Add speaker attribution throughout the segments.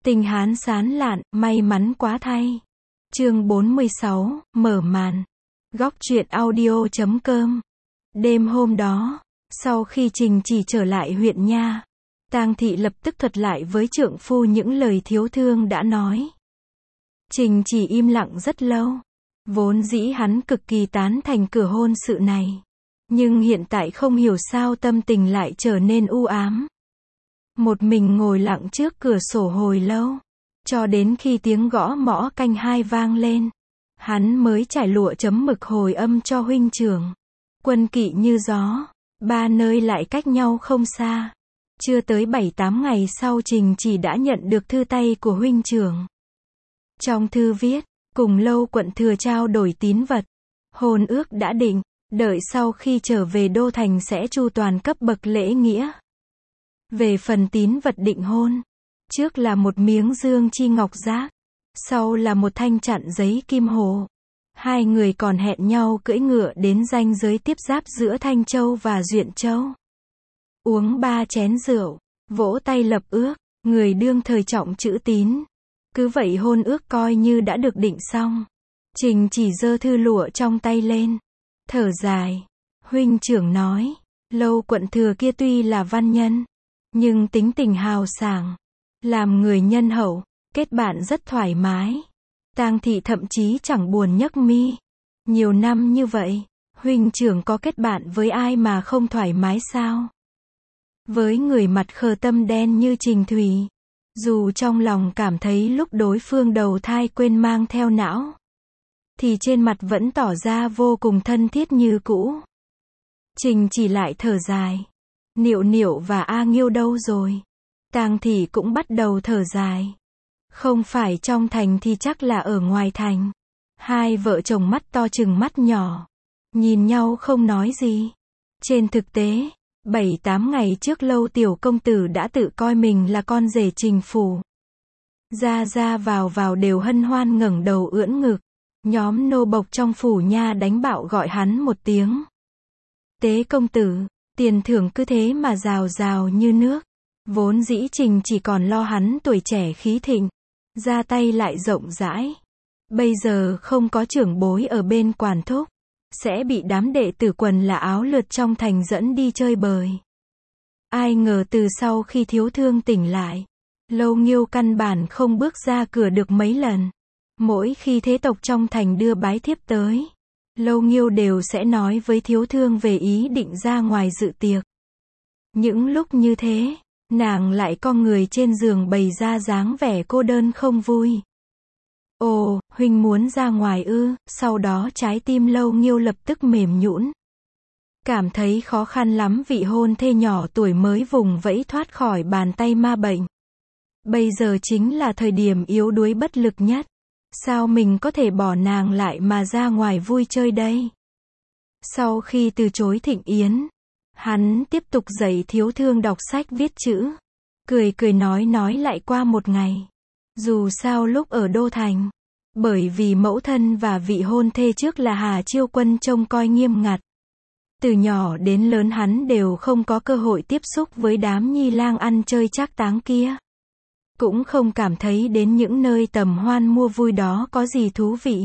Speaker 1: Tình Hán sán lạn, may mắn quá thay. Chương 46, mở màn. Góc truyện audio.com. Đêm hôm đó, sau khi Trình Chỉ trở lại huyện nha, Tang Thị lập tức thuật lại với trượng phu những lời thiếu thương đã nói. Trình Chỉ im lặng rất lâu. Vốn dĩ hắn cực kỳ tán thành cửa hôn sự này. Nhưng hiện tại không hiểu sao tâm tình lại trở nên u ám. Một mình ngồi lặng trước cửa sổ hồi lâu. Cho đến khi tiếng gõ mõ canh 2 vang lên. Hắn mới trải lụa chấm mực hồi âm cho huynh trưởng. Quân kỵ như gió. Ba nơi lại cách nhau không xa. Chưa tới 7-8 ngày sau Trình Chỉ đã nhận được thư tay của huynh trưởng. Trong thư viết, cùng Lâu quận thừa trao đổi tín vật. Hôn ước đã định, đợi sau khi trở về đô thành sẽ chu toàn cấp bậc lễ nghĩa. Về phần tín vật định hôn, trước là một miếng dương chi ngọc giác, sau là một thanh chặn giấy kim hồ. Hai người còn hẹn nhau cưỡi ngựa đến ranh giới tiếp giáp giữa Thanh Châu và Duyện Châu. Uống 3 chén rượu, vỗ tay lập ước, người đương thời trọng chữ tín. Cứ vậy hôn ước coi như đã được định xong. Trình Chỉ giơ thư lụa trong tay lên, thở dài. Huynh trưởng nói, Lâu quận thừa kia tuy là văn nhân, nhưng tính tình hào sảng, làm người nhân hậu, kết bạn rất thoải mái. Tang Thị thậm chí chẳng buồn nhấc mi. Nhiều năm như vậy, huynh trưởng có kết bạn với ai mà không thoải mái sao? Với người mặt khờ tâm đen như Trình Thủy, dù trong lòng cảm thấy lúc đối phương đầu thai quên mang theo não, thì trên mặt vẫn tỏ ra vô cùng thân thiết như cũ. Trình Chỉ lại thở dài. Niệu Niệu và A Nghiêu đâu rồi? Tang Thị cũng bắt đầu thở dài. Không phải trong thành thì chắc là ở ngoài thành. Hai vợ chồng mắt to chừng mắt nhỏ, nhìn nhau không nói gì. Trên thực tế, 7-8 ngày trước Lâu tiểu công tử đã tự coi mình là con rể Trình phủ. Ra ra vào vào đều hân hoan ngẩng đầu ưỡn ngực. Nhóm nô bộc trong phủ nha đánh bạo gọi hắn một tiếng Tế công tử. Tiền thưởng cứ thế mà rào rào như nước. Vốn dĩ Trình chỉ còn lo hắn tuổi trẻ khí thịnh, ra tay lại rộng rãi. Bây giờ không có trưởng bối ở bên quản thúc, sẽ bị đám đệ tử quần là áo lượt trong thành dẫn đi chơi bời. Ai ngờ từ sau khi thiếu thương tỉnh lại, Lâu Nghiêu căn bản không bước ra cửa được mấy lần. Mỗi khi thế tộc trong thành đưa bái thiếp tới, Lâu Nghiêu đều sẽ nói với thiếu thương về ý định ra ngoài dự tiệc. Những lúc như thế, nàng lại co người trên giường bày ra dáng vẻ cô đơn không vui. Ồ, huynh muốn ra ngoài ư? Sau đó trái tim Lâu Nghiêu lập tức mềm nhũn. Cảm thấy khó khăn lắm vị hôn thê nhỏ tuổi mới vùng vẫy thoát khỏi bàn tay ma bệnh. Bây giờ chính là thời điểm yếu đuối bất lực nhất. Sao mình có thể bỏ nàng lại mà ra ngoài vui chơi đây? Sau khi từ chối thịnh yến, hắn tiếp tục dạy thiếu thương đọc sách viết chữ. Cười cười nói lại qua một ngày. Dù sao lúc ở đô thành, bởi vì mẫu thân và vị hôn thê trước là Hà Chiêu Quân trông coi nghiêm ngặt. Từ nhỏ đến lớn hắn đều không có cơ hội tiếp xúc với đám nhi lang ăn chơi trác táng kia. Cũng không cảm thấy đến những nơi tầm hoan mua vui đó có gì thú vị.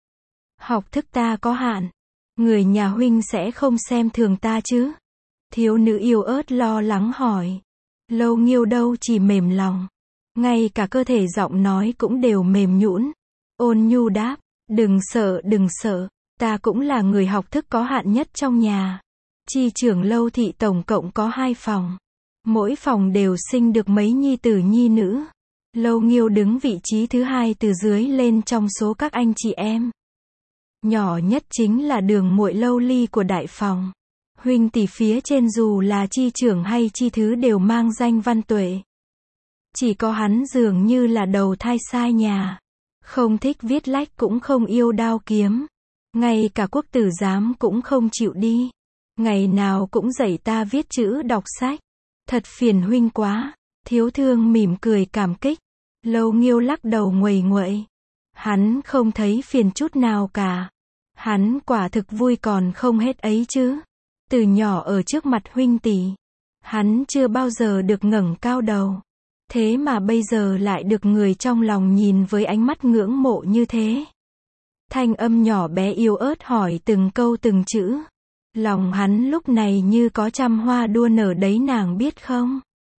Speaker 1: Học thức ta có hạn. Người nhà huynh sẽ không xem thường ta chứ? Thiếu nữ yếu ớt lo lắng hỏi. Lâu Nghiêu đâu chỉ mềm lòng, ngay cả cơ thể giọng nói cũng đều mềm nhũn. Ôn nhu đáp, đừng sợ, ta cũng là người học thức có hạn nhất trong nhà. Chi trưởng Lâu thị tổng cộng có 2 phòng. Mỗi phòng đều sinh được mấy nhi tử nhi nữ. Lâu Nghiêu đứng vị trí thứ 2 từ dưới lên trong số các anh chị em. Nhỏ nhất chính là Đường muội Lâu Ly của đại phòng. Huynh tỷ phía trên dù là chi trưởng hay chi thứ đều mang danh văn tuệ. Chỉ có hắn dường như là đầu thai sai nhà. Không thích viết lách cũng không yêu đao kiếm. Ngay cả quốc tử giám cũng không chịu đi. Ngày nào cũng dạy ta viết chữ đọc sách. Thật phiền huynh quá. Thiếu thương mỉm cười cảm kích. Lâu Nghiêu lắc đầu nguầy nguậy. Hắn không thấy phiền chút nào cả. Hắn quả thực vui còn không hết ấy chứ. Từ nhỏ ở trước mặt huynh tỷ, hắn chưa bao giờ được ngẩng cao đầu. Thế mà bây giờ lại được người trong lòng nhìn với ánh mắt ngưỡng mộ như thế. Thanh âm nhỏ bé yếu ớt hỏi từng câu từng chữ. Lòng hắn lúc này như có trăm hoa đua nở đấy nàng biết không?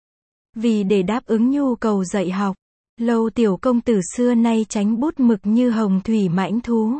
Speaker 1: Vì để đáp ứng nhu cầu dạy học, Lâu tiểu công tử xưa nay tránh bút mực như hồng thủy mãnh thú.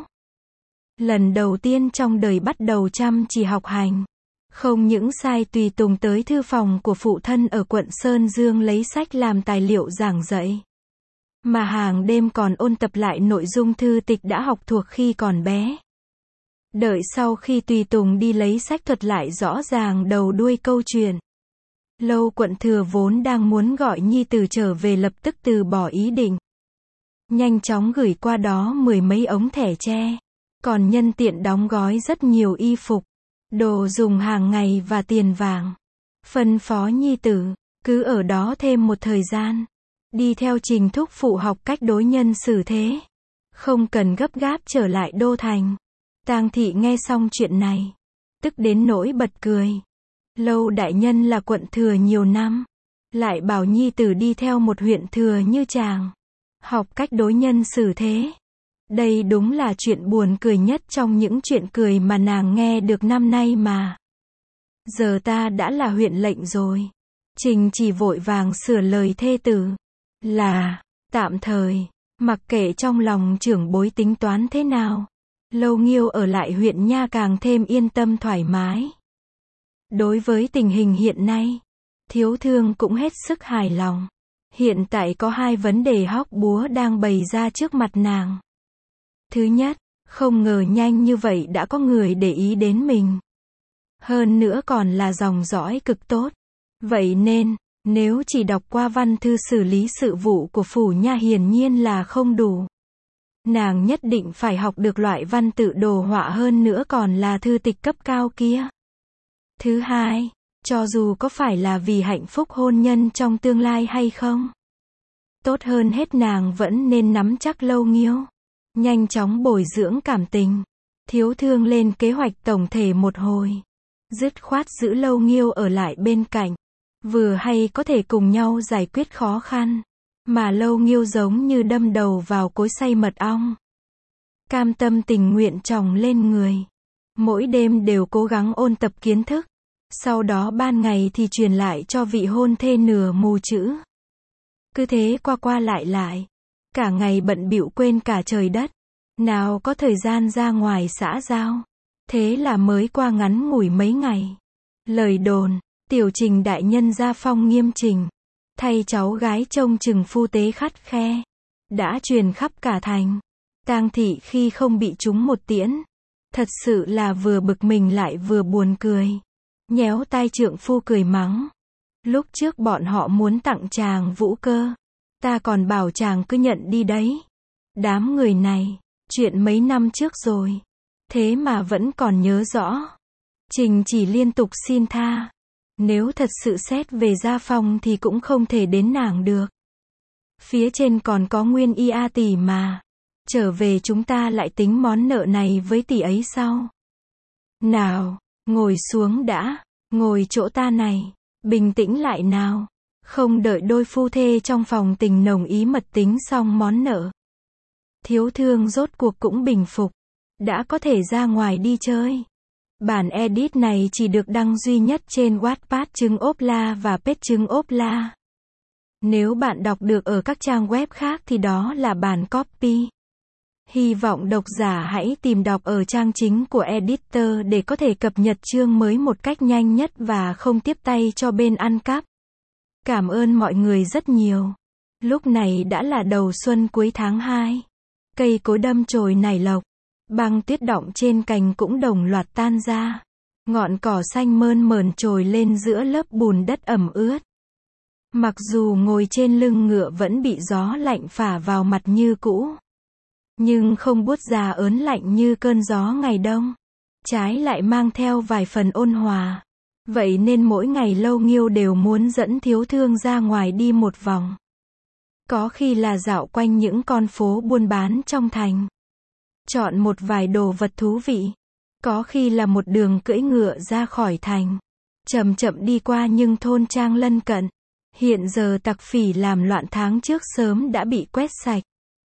Speaker 1: Lần đầu tiên trong đời bắt đầu chăm chỉ học hành. Không những sai tùy tùng tới thư phòng của phụ thân ở quận Sơn Dương lấy sách làm tài liệu giảng dạy. Mà hàng đêm còn ôn tập lại nội dung thư tịch đã học thuộc khi còn bé. Đợi sau khi tùy tùng đi lấy sách thuật lại rõ ràng đầu đuôi câu chuyện. Lâu quận thừa vốn đang muốn gọi nhi tử trở về lập tức từ bỏ ý định. Nhanh chóng gửi qua đó 10 mấy ống thẻ tre. Còn nhân tiện đóng gói rất nhiều y phục, đồ dùng hàng ngày và tiền vàng. Phân phó nhi tử, cứ ở đó thêm một thời gian. Đi theo Trình thúc phụ học cách đối nhân xử thế. Không cần gấp gáp trở lại đô thành. Tang thị nghe xong chuyện này, tức đến nỗi bật cười. Lâu đại nhân là quận thừa nhiều năm, lại bảo nhi tử đi theo một huyện thừa như chàng, học cách đối nhân xử thế. Đây đúng là chuyện buồn cười nhất trong những chuyện cười mà nàng nghe được năm nay mà. Giờ ta đã là huyện lệnh rồi. Trình chỉ vội vàng sửa lời thê tử. Là, tạm thời, mặc kệ trong lòng trưởng bối tính toán thế nào. Lâu Nghiêu ở lại huyện nha càng thêm yên tâm thoải mái. Đối với tình hình hiện nay, thiếu thương cũng hết sức hài lòng. Hiện tại có hai vấn đề hóc búa đang bày ra trước mặt nàng. Thứ nhất, không ngờ nhanh như vậy đã có người để ý đến mình. Hơn nữa còn là dòng dõi cực tốt. Vậy nên, nếu chỉ đọc qua văn thư xử lý sự vụ của phủ nha hiển nhiên là không đủ. Nàng nhất định phải học được loại văn tự đồ họa hơn nữa còn là thư tịch cấp cao kia. Thứ hai, cho dù có phải là vì hạnh phúc hôn nhân trong tương lai hay không, tốt hơn hết nàng vẫn nên nắm chắc Lâu Nghiêu. Nhanh chóng bồi dưỡng cảm tình. Thiếu thương lên kế hoạch tổng thể một hồi. Dứt khoát giữ Lâu Nghiêu ở lại bên cạnh. Vừa hay có thể cùng nhau giải quyết khó khăn. Mà Lâu Nghiêu giống như đâm đầu vào cối xay mật ong. Cam tâm tình nguyện tròng lên người. Mỗi đêm đều cố gắng ôn tập kiến thức. Sau đó ban ngày thì truyền lại cho vị hôn thê nửa mù chữ. Cứ thế qua qua lại lại. Cả ngày bận bịu quên cả trời đất. Nào có thời gian ra ngoài xã giao. Thế là mới qua ngắn ngủi mấy ngày. Lời đồn, tiểu Trình đại nhân gia phong nghiêm chỉnh. Thay cháu gái trông chừng phu tế khắt khe. Đã truyền khắp cả thành. Tang thị khi không bị trúng một tiễn. Thật sự là vừa bực mình lại vừa buồn cười. Nhéo tai trượng phu cười mắng. Lúc trước bọn họ muốn tặng chàng vũ cơ. Ta còn bảo chàng cứ nhận đi đấy. Đám người này, chuyện mấy năm trước rồi. Thế mà vẫn còn nhớ rõ. Trình chỉ liên tục xin tha. Nếu thật sự xét về gia phong thì cũng không thể đến nàng được. Phía trên còn có nguyên ia tỷ mà. Trở về chúng ta lại tính món nợ này với tỷ ấy sau. Nào, ngồi xuống đã. Ngồi chỗ ta này. Bình tĩnh lại nào. Không đợi đôi phu thê trong phòng tình nồng ý mật tính xong món nợ. Thiếu thương rốt cuộc cũng bình phục. Đã có thể ra ngoài đi chơi. Bản edit này chỉ được đăng duy nhất trên Wattpad trứng ốp la và Page trứng ốp la. Nếu bạn đọc được ở các trang web khác thì đó là bản copy. Hy vọng độc giả hãy tìm đọc ở trang chính của editor để có thể cập nhật chương mới một cách nhanh nhất và không tiếp tay cho bên ăn cắp. Cảm ơn mọi người rất nhiều. Lúc này đã là đầu xuân cuối tháng 2. Cây cối đâm chồi nảy lộc. Băng tuyết đọng trên cành cũng đồng loạt tan ra. Ngọn cỏ xanh mơn mởn trồi lên giữa lớp bùn đất ẩm ướt. Mặc dù ngồi trên lưng ngựa vẫn bị gió lạnh phả vào mặt như cũ. Nhưng không buốt giá ớn lạnh như cơn gió ngày đông. Trái lại mang theo vài phần ôn hòa. Vậy nên mỗi ngày Lâu Nghiêu đều muốn dẫn thiếu thương ra ngoài đi một vòng. Có khi là dạo quanh những con phố buôn bán trong thành. Chọn một vài đồ vật thú vị. Có khi là một đường cưỡi ngựa ra khỏi thành. Chậm chậm đi qua những thôn trang lân cận. Hiện giờ tặc phỉ làm loạn tháng trước sớm đã bị quét sạch.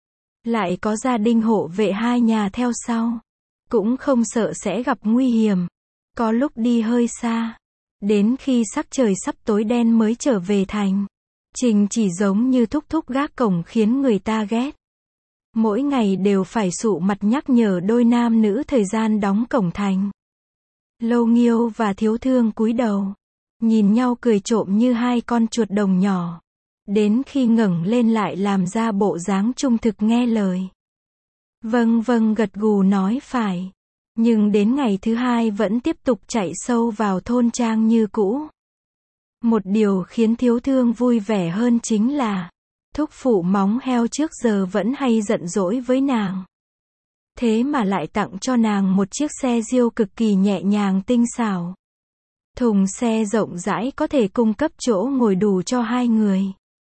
Speaker 1: Lại có gia đình hộ vệ hai nhà theo sau. Cũng không sợ sẽ gặp nguy hiểm. Có lúc đi hơi xa. Đến khi sắc trời sắp tối đen mới trở về thành. Trình chỉ giống như thúc thúc gác cổng khiến người ta ghét. Mỗi ngày đều phải sụ mặt nhắc nhở đôi nam nữ thời gian đóng cổng thành. Lâu Nghiêu và Thiếu Thương cúi đầu. Nhìn nhau cười trộm như hai con chuột đồng nhỏ. Đến khi ngẩng lên lại làm ra bộ dáng trung thực nghe lời. Vâng vâng gật gù nói phải. Nhưng đến ngày thứ hai vẫn tiếp tục chạy sâu vào thôn trang như cũ. Một điều khiến Thiếu Thương vui vẻ hơn chính là thúc phụ móng heo trước giờ vẫn hay giận dỗi với nàng. Thế mà lại tặng cho nàng một chiếc xe diêu cực kỳ nhẹ nhàng tinh xảo. Thùng xe rộng rãi có thể cung cấp chỗ ngồi đủ cho hai người.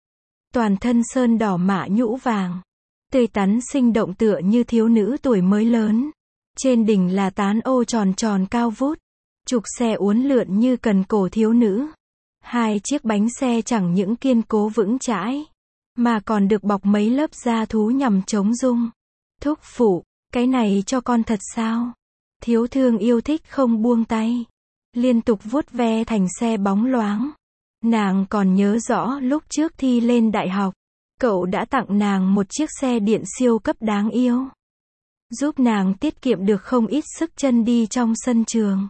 Speaker 1: Toàn thân sơn đỏ mạ nhũ vàng. Tươi tắn sinh động tựa như thiếu nữ tuổi mới lớn. Trên đỉnh là tán ô tròn tròn cao vút. Trục xe uốn lượn như cần cổ thiếu nữ. Hai chiếc bánh xe chẳng những kiên cố vững chãi, mà còn được bọc mấy lớp da thú nhằm chống rung. Thúc phụ, cái này cho con thật sao? Thiếu Thương yêu thích không buông tay. Liên tục vuốt ve thành xe bóng loáng. Nàng còn nhớ rõ lúc trước thi lên đại học. Cậu đã tặng nàng một chiếc xe điện siêu cấp đáng yêu. Giúp nàng tiết kiệm được không ít sức chân đi trong sân trường.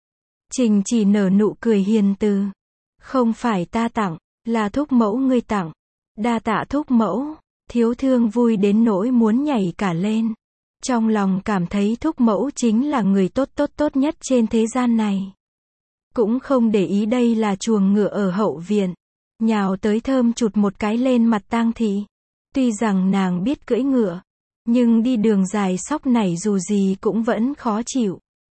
Speaker 1: Trình chỉ nở nụ cười hiền từ. Không phải ta tặng, là thúc mẫu ngươi tặng. Đa tạ thúc mẫu. Thiếu Thương vui đến nỗi muốn nhảy cả lên. Trong lòng cảm thấy thúc mẫu chính là người tốt nhất trên thế gian này. Cũng không để ý đây là chuồng ngựa ở hậu viện. Nhào tới thơm chụt một cái lên mặt Tang Thị. Tuy rằng nàng biết cưỡi ngựa, nhưng đi đường dài sóc nảy dù gì cũng vẫn khó chịu.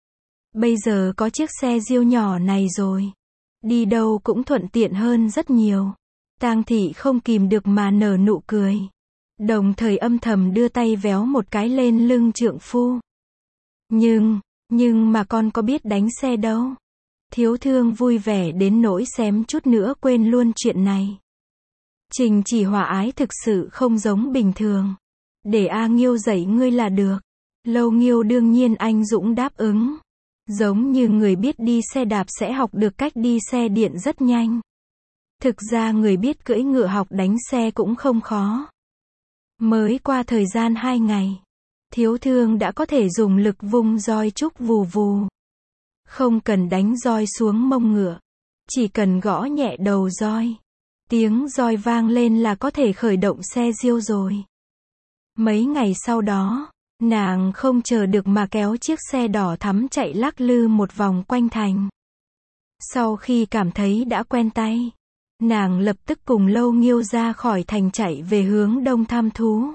Speaker 1: Bây giờ có chiếc xe diêu nhỏ này rồi. Đi đâu cũng thuận tiện hơn rất nhiều. Tang Thị không kìm được mà nở nụ cười. Đồng thời âm thầm đưa tay véo một cái lên lưng trượng phu. Nhưng mà con có biết đánh xe đâu. Thiếu Thương vui vẻ đến nỗi xém chút nữa quên luôn chuyện này. Trình chỉ hòa ái thực sự không giống bình thường. Để A Nghiêu dạy ngươi là được. Lâu Nghiêu đương nhiên anh dũng đáp ứng. Giống như người biết đi xe đạp sẽ học được cách đi xe điện rất nhanh. Thực ra người biết cưỡi ngựa học đánh xe cũng không khó. Mới qua thời gian 2 ngày, Thiếu Thương đã có thể dùng lực vung roi trúc vù vù. Không cần đánh roi xuống mông ngựa. Chỉ cần gõ nhẹ đầu roi. Tiếng roi vang lên là có thể khởi động xe diêu rồi. Mấy ngày sau đó, nàng không chờ được mà kéo chiếc xe đỏ thắm chạy lắc lư một vòng quanh thành. Sau khi cảm thấy đã quen tay, nàng lập tức cùng Lâu Nghiêu ra khỏi thành chạy về hướng đông thăm thú.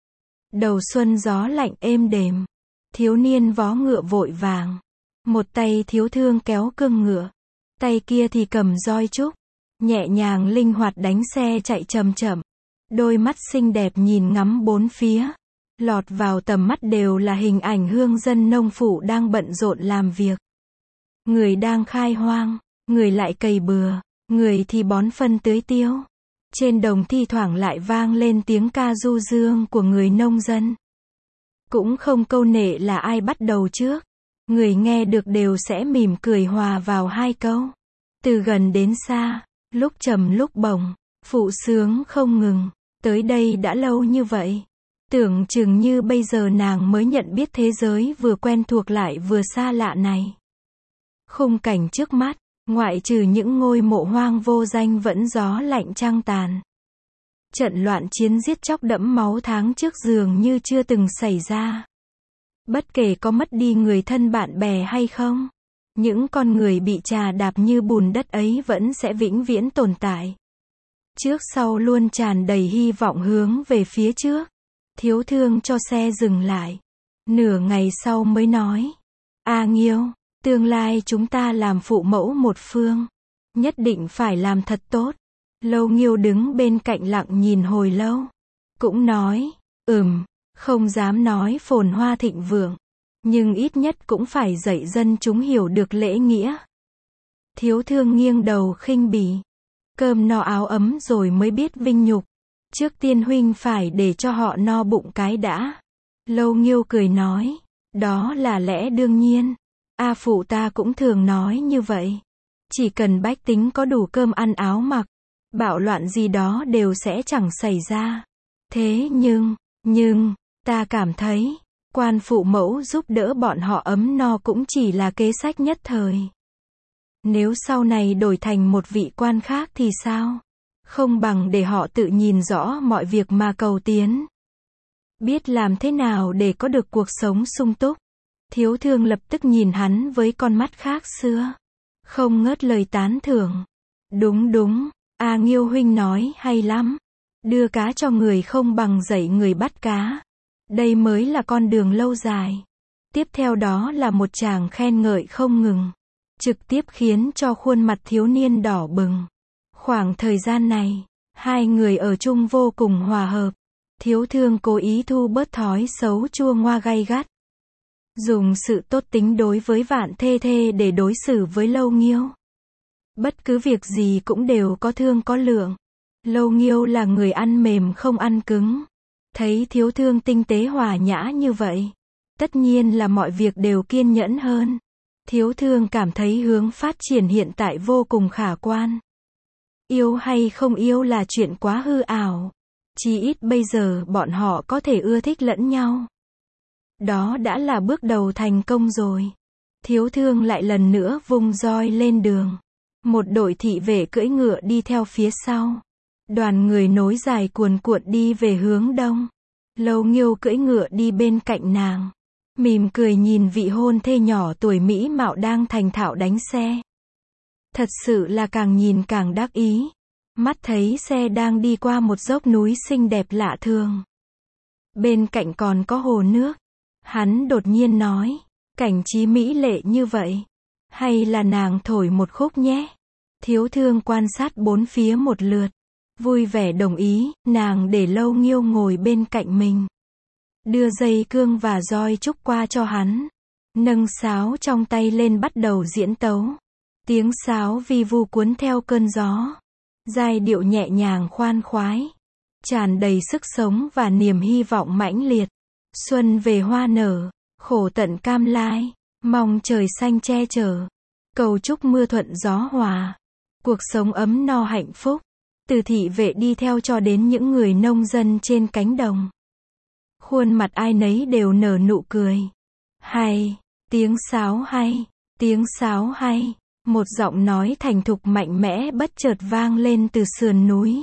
Speaker 1: Đầu xuân gió lạnh êm đềm. Thiếu niên vó ngựa vội vàng. Một tay Thiếu Thương kéo cương ngựa. Tay kia thì cầm roi trúc. Nhẹ nhàng linh hoạt đánh xe chạy chậm chậm. Đôi mắt xinh đẹp nhìn ngắm bốn phía. Lọt vào tầm mắt đều là hình ảnh hương dân nông phụ đang bận rộn làm việc. Người đang khai hoang, người lại cày bừa, người thì bón phân tưới tiêu. Trên đồng thi thoảng lại vang lên tiếng ca du dương của người nông dân. Cũng không câu nệ là ai bắt đầu trước. Người nghe được đều sẽ mỉm cười hòa vào hai câu. Từ gần đến xa, lúc trầm lúc bổng, phụ sướng không ngừng. Tới đây đã lâu như vậy. Tưởng chừng như bây giờ nàng mới nhận biết thế giới vừa quen thuộc lại vừa xa lạ này. Khung cảnh trước mắt, ngoại trừ những ngôi mộ hoang vô danh vẫn gió lạnh trăng tàn. Trận loạn chiến giết chóc đẫm máu tháng trước dường như chưa từng xảy ra. Bất kể có mất đi người thân bạn bè hay không, những con người bị chà đạp như bùn đất ấy vẫn sẽ vĩnh viễn tồn tại. Trước sau luôn tràn đầy hy vọng hướng về phía trước. Thiếu Thương cho xe dừng lại. Nửa ngày sau mới nói. A Nghiêu, tương lai chúng ta làm phụ mẫu một phương. Nhất định phải làm thật tốt. Lâu Nghiêu đứng bên cạnh lặng nhìn hồi lâu. Cũng nói, không dám nói phồn hoa thịnh vượng. Nhưng ít nhất cũng phải dạy dân chúng hiểu được lễ nghĩa. Thiếu Thương nghiêng đầu khinh bỉ. Cơm no áo ấm rồi mới biết vinh nhục. Trước tiên huynh phải để cho họ no bụng cái đã. Lâu Nghiêu cười nói, đó là lẽ đương nhiên. A phụ ta cũng thường nói như vậy. Chỉ cần bách tính có đủ cơm ăn áo mặc, bạo loạn gì đó đều sẽ chẳng xảy ra. Thế nhưng, ta cảm thấy, quan phụ mẫu giúp đỡ bọn họ ấm no cũng chỉ là kế sách nhất thời. Nếu sau này đổi thành một vị quan khác thì sao? Không bằng để họ tự nhìn rõ mọi việc mà cầu tiến. Biết làm thế nào để có được cuộc sống sung túc. Thiếu thương lập tức nhìn hắn với con mắt khác xưa. Không ngớt lời tán thưởng. Đúng, A Nghiêu huynh nói hay lắm. Đưa cá cho người không bằng dạy người bắt cá. Đây mới là con đường lâu dài. Tiếp theo đó là một tràng khen ngợi không ngừng. Trực tiếp khiến cho khuôn mặt thiếu niên đỏ bừng. Khoảng thời gian này, hai người ở chung vô cùng hòa hợp. Thiếu thương cố ý thu bớt thói xấu chua ngoa gay gắt. Dùng sự tốt tính đối với Vạn Thê Thê để đối xử với Lâu Nghiêu. Bất cứ việc gì cũng đều có thương có lượng. Lâu Nghiêu là người ăn mềm không ăn cứng. Thấy thiếu thương tinh tế hòa nhã như vậy, tất nhiên là mọi việc đều kiên nhẫn hơn. Thiếu thương cảm thấy hướng phát triển hiện tại vô cùng khả quan. Yêu hay không yêu là chuyện quá hư ảo. Chỉ ít bây giờ bọn họ có thể ưa thích lẫn nhau. Đó đã là bước đầu thành công rồi. Thiếu thương lại lần nữa vung roi lên đường. Một đội thị vệ cưỡi ngựa đi theo phía sau. Đoàn người nối dài cuồn cuộn đi về hướng đông. Lâu Nghiêu cưỡi ngựa đi bên cạnh nàng. Mỉm cười nhìn vị hôn thê nhỏ tuổi mỹ mạo đang thành thạo đánh xe. Thật sự là càng nhìn càng đắc ý. Mắt thấy xe đang đi qua một dốc núi xinh đẹp lạ thường. Bên cạnh còn có hồ nước. Hắn đột nhiên nói, cảnh trí mỹ lệ như vậy. Hay là nàng thổi một khúc nhé. Thiếu thương quan sát bốn phía một lượt. Vui vẻ đồng ý, nàng để Lâu Nghiêu ngồi bên cạnh mình. Đưa dây cương và roi trúc qua cho hắn. Nâng sáo trong tay lên bắt đầu diễn tấu. Tiếng sáo vi vu cuốn theo cơn gió. Giai điệu nhẹ nhàng khoan khoái. Tràn đầy sức sống và niềm hy vọng mãnh liệt. Xuân về hoa nở, khổ tận cam lai. Mong trời xanh che chở. Cầu chúc mưa thuận gió hòa. Cuộc sống ấm no hạnh phúc. Từ thị vệ đi theo cho đến những người nông dân trên cánh đồng. Khuôn mặt ai nấy đều nở nụ cười. Hay, tiếng sáo hay, tiếng sáo hay. Một giọng nói thành thục mạnh mẽ bất chợt vang lên từ sườn núi.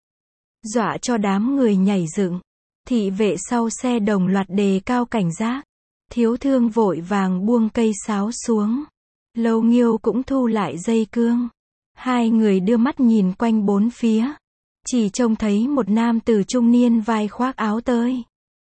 Speaker 1: Dọa cho đám người nhảy dựng. Thị vệ sau xe đồng loạt đề cao cảnh giác. Thiếu thương vội vàng buông cây sáo xuống. Lâu Nghiêu cũng thu lại dây cương. Hai người đưa mắt nhìn quanh bốn phía. Chỉ trông thấy một nam tử trung niên vai khoác áo tơi.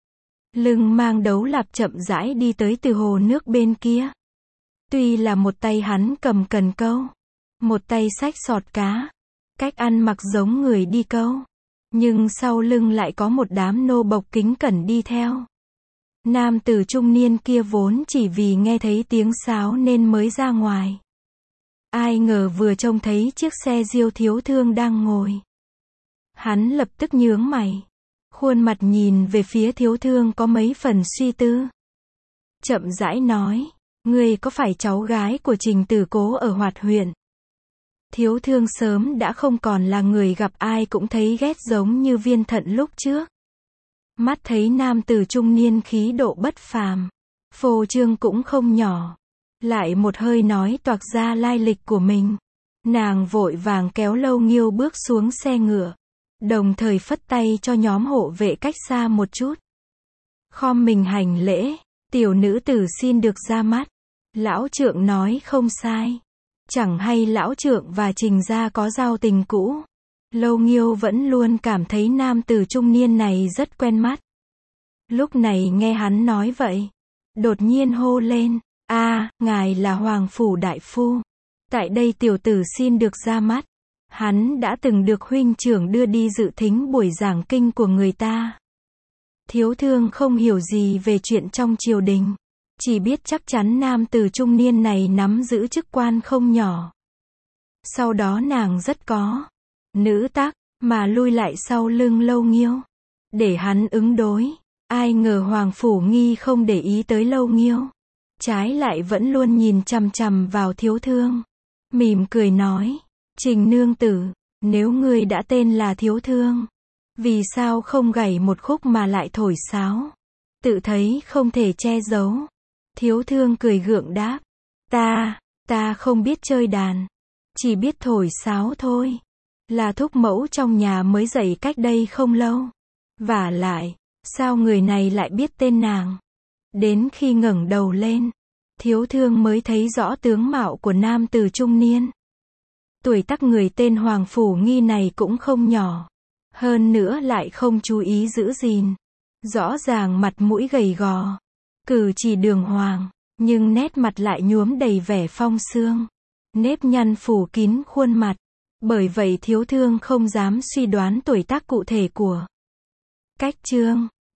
Speaker 1: Lưng mang đấu lạp chậm rãi đi tới từ hồ nước bên kia. Tuy là một tay hắn cầm cần câu. Một tay xách sọt cá. Cách ăn mặc giống người đi câu. Nhưng sau lưng lại có một đám nô bộc kính cẩn đi theo. Nam tử trung niên kia vốn chỉ vì nghe thấy tiếng sáo nên mới ra ngoài. Ai ngờ vừa trông thấy chiếc xe diêu thiếu thương đang ngồi. Hắn lập tức nhướng mày. Khuôn mặt nhìn về phía thiếu thương có mấy phần suy tư. Chậm rãi nói, ngươi có phải cháu gái của Trình Tử Cố ở Hoạt huyện? Thiếu thương sớm đã không còn là người gặp ai cũng thấy ghét giống như Viên Thận lúc trước. Mắt thấy nam tử trung niên khí độ bất phàm. Phô trương cũng không nhỏ. Lại một hơi nói toạc ra lai lịch của mình. Nàng vội vàng kéo Lâu Nghiêu bước xuống xe ngựa. Đồng thời phất tay cho nhóm hộ vệ cách xa một chút. Khom mình hành lễ. Tiểu nữ tử xin được ra mắt. Lão trượng nói không sai. Chẳng hay lão trượng và Trình gia có giao tình cũ. Lâu Nghiêu vẫn luôn cảm thấy nam tử trung niên này rất quen mắt. Lúc này nghe hắn nói vậy. Đột nhiên hô lên. Ngài là Hoàng Phủ Đại Phu. Tại đây tiểu tử xin được ra mắt. Hắn đã từng được huynh trưởng đưa đi dự thính buổi giảng kinh của người ta. Thiếu thương không hiểu gì về chuyện trong triều đình. Chỉ biết chắc chắn nam tử trung niên này nắm giữ chức quan không nhỏ. Sau đó nàng rất có nữ tác, mà lui lại sau lưng Lâu Nghiêu. Để hắn ứng đối. Ai ngờ Hoàng Phủ Nghi không để ý tới Lâu Nghiêu. Trái lại vẫn luôn nhìn chằm chằm vào Thiếu Thương. Mỉm cười nói, Trình nương tử, nếu ngươi đã tên là Thiếu Thương, vì sao không gảy một khúc mà lại thổi sáo? Tự thấy không thể che giấu. Thiếu Thương cười gượng đáp, ta không biết chơi đàn, chỉ biết thổi sáo thôi. Là thúc mẫu trong nhà mới dạy cách đây không lâu. Vả lại, sao người này lại biết tên nàng? Đến khi ngẩng đầu lên, Thiếu Thương mới thấy rõ tướng mạo của nam tử trung niên. Tuổi tác người tên Hoàng Phủ Nghi này cũng không nhỏ. Hơn nữa lại không chú ý giữ gìn. Rõ ràng mặt mũi gầy gò, cử chỉ đường hoàng, nhưng nét mặt lại nhuốm đầy vẻ phong sương. Nếp nhăn phủ kín khuôn mặt. Bởi vậy Thiếu Thương không dám suy đoán tuổi tác cụ thể của Cách Trương.